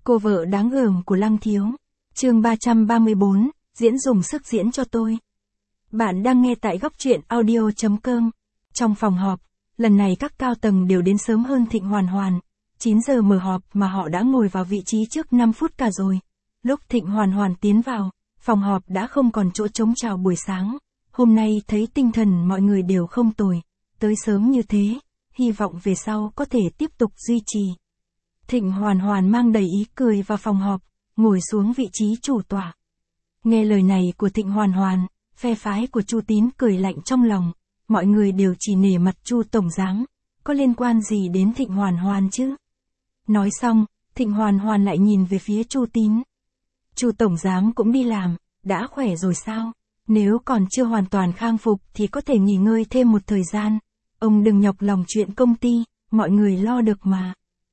Cô vợ đáng gờm của Lăng Thiếu. Chương 334, diễn dùng sức diễn cho tôi. Bạn đang nghe tại góc truyện audio.com. Trong phòng họp, lần này các cao tầng đều đến sớm hơn Thịnh Hoàn Hoàn. 9 giờ mở họp mà họ đã ngồi vào vị trí trước 5 phút cả rồi. Lúc Thịnh Hoàn Hoàn tiến vào, phòng họp đã không còn chỗ trống chào buổi sáng. Hôm nay thấy tinh thần mọi người đều không tồi. Tới sớm như thế, hy vọng về sau có thể tiếp tục duy trì. Thịnh Hoàn Hoàn mang đầy ý cười vào phòng họp, ngồi xuống vị trí chủ tọa. Nghe lời này của Thịnh Hoàn Hoàn, phe phái của Chu Tín cười lạnh trong lòng, mọi người đều chỉ nể mặt Chu tổng giám, có liên quan gì đến Thịnh Hoàn Hoàn chứ? Nói xong, Thịnh Hoàn Hoàn lại nhìn về phía Chu Tín. Chu tổng giám cũng đi làm, đã khỏe rồi sao? Nếu còn chưa hoàn toàn khang phục thì có thể nghỉ ngơi thêm một thời gian. Ông đừng nhọc lòng chuyện công ty, mọi người lo được mà.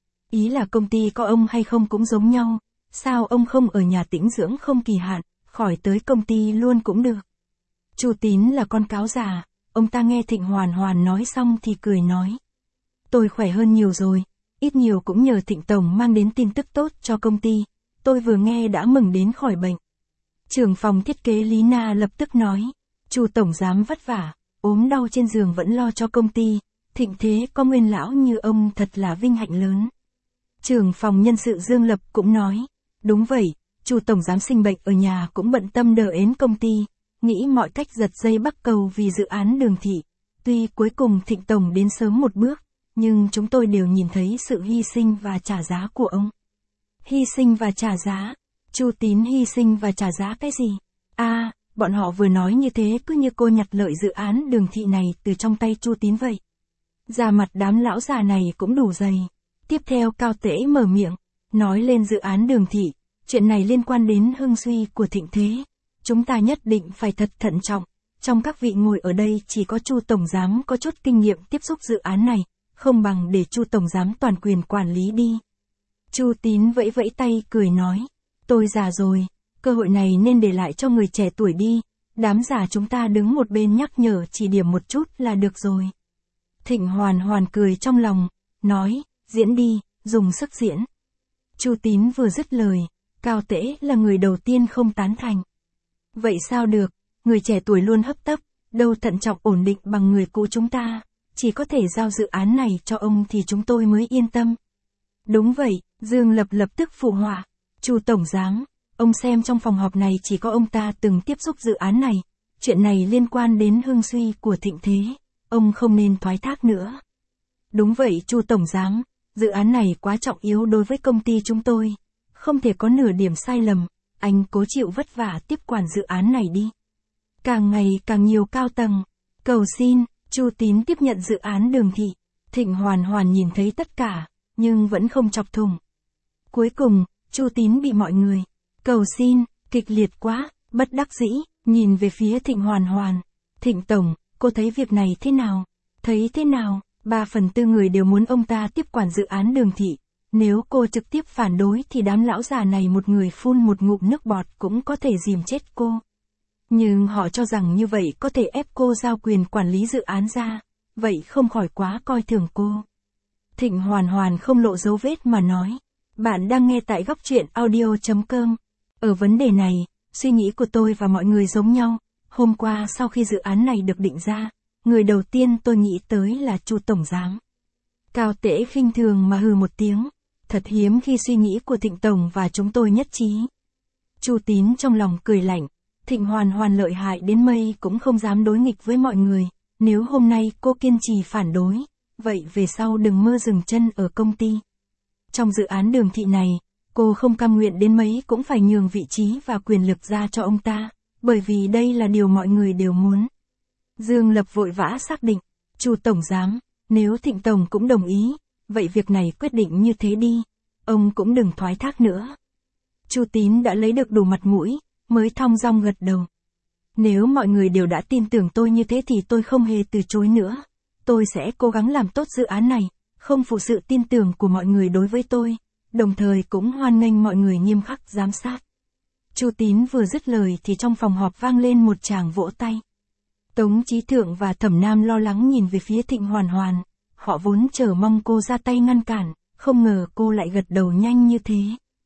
Ý là công ty có ông hay không cũng giống nhau, sao ông không ở nhà tĩnh dưỡng không kỳ hạn, khỏi tới công ty luôn cũng được. Chu Tín là con cáo già, ông ta nghe Thịnh Hoàn Hoàn nói xong thì cười nói. Tôi khỏe hơn nhiều rồi, ít nhiều cũng nhờ Thịnh Tổng mang đến tin tức tốt cho công ty, tôi vừa nghe đã mừng đến khỏi bệnh. Trưởng phòng thiết kế Lý Na lập tức nói, Chu tổng giám vất vả, ốm đau trên giường vẫn lo cho công ty, thịnh thế có nguyên lão như ông thật là vinh hạnh lớn. Trưởng phòng nhân sự Dương Lập cũng nói, đúng vậy, Chu tổng giám sinh bệnh ở nhà cũng bận tâm đỡ ến công ty, nghĩ mọi cách giật dây bắt cầu vì dự án đường thị. Tuy cuối cùng Thịnh tổng đến sớm một bước, nhưng chúng tôi đều nhìn thấy sự hy sinh và trả giá của ông. Hy sinh và trả giá? Chu Tín hy sinh và trả giá cái gì? Bọn họ vừa nói như thế cứ như cô nhặt lợi dự án đường thị này từ trong tay Chu Tín vậy. Da mặt đám lão già này cũng đủ dày. Tiếp theo Cao Tễ mở miệng, nói lên dự án đường thị, chuyện này liên quan đến hưng suy của thịnh thế. Chúng ta nhất định phải thật thận trọng, trong các vị ngồi ở đây chỉ có Chu tổng giám có chút kinh nghiệm tiếp xúc dự án này, không bằng để Chu tổng giám toàn quyền quản lý đi. Chu Tín vẫy vẫy tay cười nói, tôi già rồi, cơ hội này nên để lại cho người trẻ tuổi đi, đám già chúng ta đứng một bên nhắc nhở chỉ điểm một chút là được rồi. Thịnh Hoàn Hoàn cười trong lòng, nói, diễn đi, dùng sức diễn. Chu Tín vừa dứt lời, Cao Tễ là người đầu tiên không tán thành. Vậy sao được, người trẻ tuổi luôn hấp tấp, đâu thận trọng ổn định bằng người cũ chúng ta, chỉ có thể giao dự án này cho ông thì chúng tôi mới yên tâm. Đúng vậy, Dương Lập lập tức phụ họa, Chu tổng giám, ông xem trong phòng họp này chỉ có ông ta từng tiếp xúc dự án này, chuyện này liên quan đến hưng suy của thịnh thế, ông không nên thoái thác nữa. Đúng vậy Chu tổng giám, dự án này quá trọng yếu đối với công ty chúng tôi, không thể có nửa điểm sai lầm, anh cố chịu vất vả tiếp quản dự án này đi. Càng ngày càng nhiều cao tầng, cầu xin, Chu Tín tiếp nhận dự án đường thị, Thịnh Hoàn Hoàn nhìn thấy tất cả, nhưng vẫn không chọc thủng. Cuối cùng, Chu Tín bị mọi người cầu xin, kịch liệt quá, bất đắc dĩ, nhìn về phía Thịnh Hoàn Hoàn. Thịnh tổng, cô thấy việc này thế nào? Thấy thế nào? 3/4 người đều muốn ông ta tiếp quản dự án đường thị. Nếu cô trực tiếp phản đối thì đám lão già này một người phun một ngụm nước bọt cũng có thể dìm chết cô. Nhưng họ cho rằng như vậy có thể ép cô giao quyền quản lý dự án ra. Vậy không khỏi quá coi thường cô. Thịnh Hoàn Hoàn không lộ dấu vết mà nói. Bạn đang nghe tại góc truyện audio.com. Ở vấn đề này, suy nghĩ của tôi và mọi người giống nhau. Hôm qua sau khi dự án này được định ra, người đầu tiên tôi nghĩ tới là Chu tổng giám. Cao Tễ khinh thường mà hừ một tiếng. Thật hiếm khi suy nghĩ của Thịnh tổng và chúng tôi nhất trí. Chu Tín trong lòng cười lạnh. Thịnh Hoàn Hoàn lợi hại đến mây cũng không dám đối nghịch với mọi người. Nếu hôm nay cô kiên trì phản đối, vậy về sau đừng mơ dừng chân ở công ty. Trong dự án đường thị này, cô không cam nguyện đến mấy cũng phải nhường vị trí và quyền lực ra cho ông ta, bởi vì đây là điều mọi người đều muốn. Dương Lập vội vã xác định, Chu tổng giám, nếu Thịnh tổng cũng đồng ý, vậy việc này quyết định như thế đi, ông cũng đừng thoái thác nữa. Chu Tín đã lấy được đủ mặt mũi, mới thong dong gật đầu. Nếu mọi người đều đã tin tưởng tôi như thế thì tôi không hề từ chối nữa. Tôi sẽ cố gắng làm tốt dự án này, không phụ sự tin tưởng của mọi người đối với tôi, đồng thời cũng hoan nghênh mọi người nghiêm khắc giám sát. Chu Tín vừa dứt lời thì trong phòng họp vang lên một tràng vỗ tay. Tống Chí Thượng và Thẩm Nam lo lắng nhìn về phía Thịnh Hoàn Hoàn, họ vốn chờ mong cô ra tay ngăn cản, không ngờ cô lại gật đầu nhanh như thế.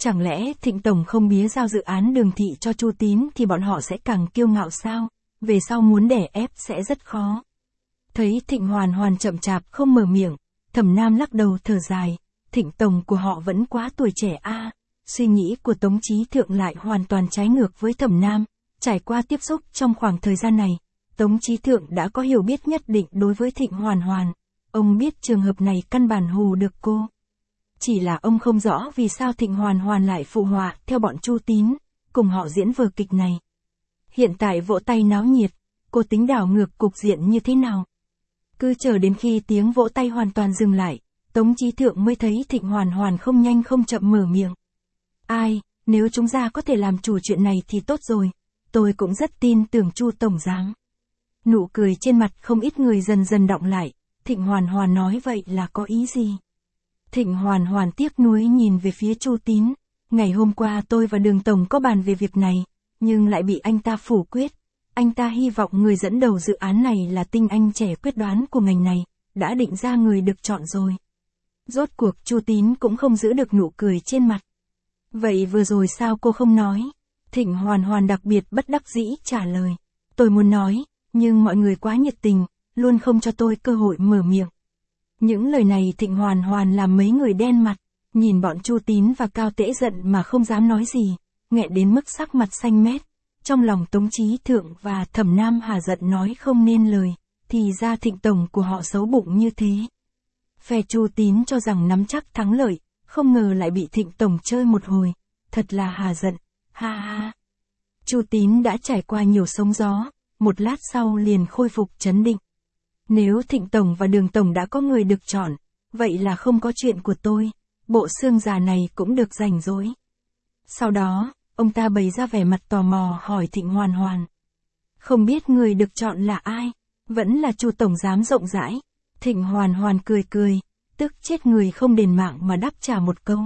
Chẳng lẽ Thịnh Tổng không bía giao dự án đường thị cho Chu Tín thì bọn họ sẽ càng kiêu ngạo sao? Về sau muốn đè ép sẽ rất khó. Thấy Thịnh Hoàn Hoàn chậm chạp không mở miệng, Thẩm Nam lắc đầu thở dài, Thịnh Tổng của họ vẫn quá tuổi trẻ a. Suy nghĩ của Tống Chí Thượng lại hoàn toàn trái ngược với Thẩm Nam. Trải qua tiếp xúc trong khoảng thời gian này, Tống Chí Thượng đã có hiểu biết nhất định đối với Thịnh Hoàn Hoàn. Ông biết trường hợp này căn bản hù được cô. Chỉ là ông không rõ vì sao Thịnh Hoàn Hoàn lại phụ họa theo bọn Chu Tín, cùng họ diễn vở kịch này. Hiện tại vỗ tay náo nhiệt, cô tính đảo ngược cục diện như thế nào? Cứ chờ đến khi tiếng vỗ tay hoàn toàn dừng lại, Tống Chí Thượng mới thấy Thịnh Hoàn Hoàn không nhanh không chậm mở miệng. Ai, nếu chúng ta có thể làm chủ chuyện này thì tốt rồi, tôi cũng rất tin tưởng Chu Tổng Giám. Nụ cười trên mặt không ít người dần dần đọng lại, Thịnh Hoàn Hoàn nói vậy là có ý gì? Thịnh Hoàn Hoàn tiếc nuối nhìn về phía Chu Tín, ngày hôm qua tôi và Đường Tổng có bàn về việc này, nhưng lại bị anh ta phủ quyết. Anh ta hy vọng người dẫn đầu dự án này là tinh anh trẻ quyết đoán của ngành này, đã định ra người được chọn rồi. Rốt cuộc Chu Tín cũng không giữ được nụ cười trên mặt. Vậy vừa rồi sao cô không nói? Thịnh Hoàn Hoàn đặc biệt bất đắc dĩ trả lời. Tôi muốn nói, nhưng mọi người quá nhiệt tình, luôn không cho tôi cơ hội mở miệng. Những lời này Thịnh Hoàn Hoàn làm mấy người đen mặt, nhìn bọn Chu Tín và Cao Tễ giận mà không dám nói gì, nghẹn đến mức sắc mặt xanh mét. Trong lòng Tống Chí Thượng và Thẩm Nam Hà giận nói không nên lời, thì ra Thịnh Tổng của họ xấu bụng như thế. Phe Chu Tín cho rằng nắm chắc thắng lợi, không ngờ lại bị Thịnh Tổng chơi một hồi, thật là hà giận, ha ha. Chu Tín đã trải qua nhiều sóng gió, một lát sau liền khôi phục trấn định. Nếu Thịnh Tổng và Đường Tổng đã có người được chọn, vậy là không có chuyện của tôi, bộ xương già này cũng được rảnh rỗi. Sau đó, ông ta bày ra vẻ mặt tò mò hỏi Thịnh Hoàn Hoàn. Không biết người được chọn là ai? Vẫn là Chu Tổng Giám rộng rãi. Thịnh Hoàn Hoàn cười cười, tức chết người không đền mạng mà đáp trả một câu.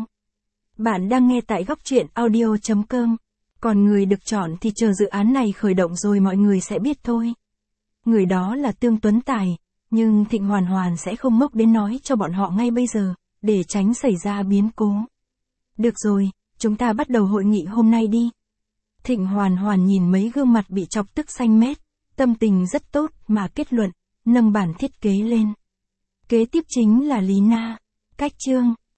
Bạn đang nghe tại góc truyện audio.com. Còn người được chọn thì chờ dự án này khởi động rồi mọi người sẽ biết thôi. Người đó là Tương Tuấn Tài, nhưng Thịnh Hoàn Hoàn sẽ không ngốc đến nói cho bọn họ ngay bây giờ, để tránh xảy ra biến cố. Được rồi, chúng ta bắt đầu hội nghị hôm nay đi. Thịnh Hoàn Hoàn nhìn mấy gương mặt bị chọc tức xanh mét, tâm tình rất tốt mà kết luận, nâng bản thiết kế lên. Kế tiếp chính là Lý Na, cách chương.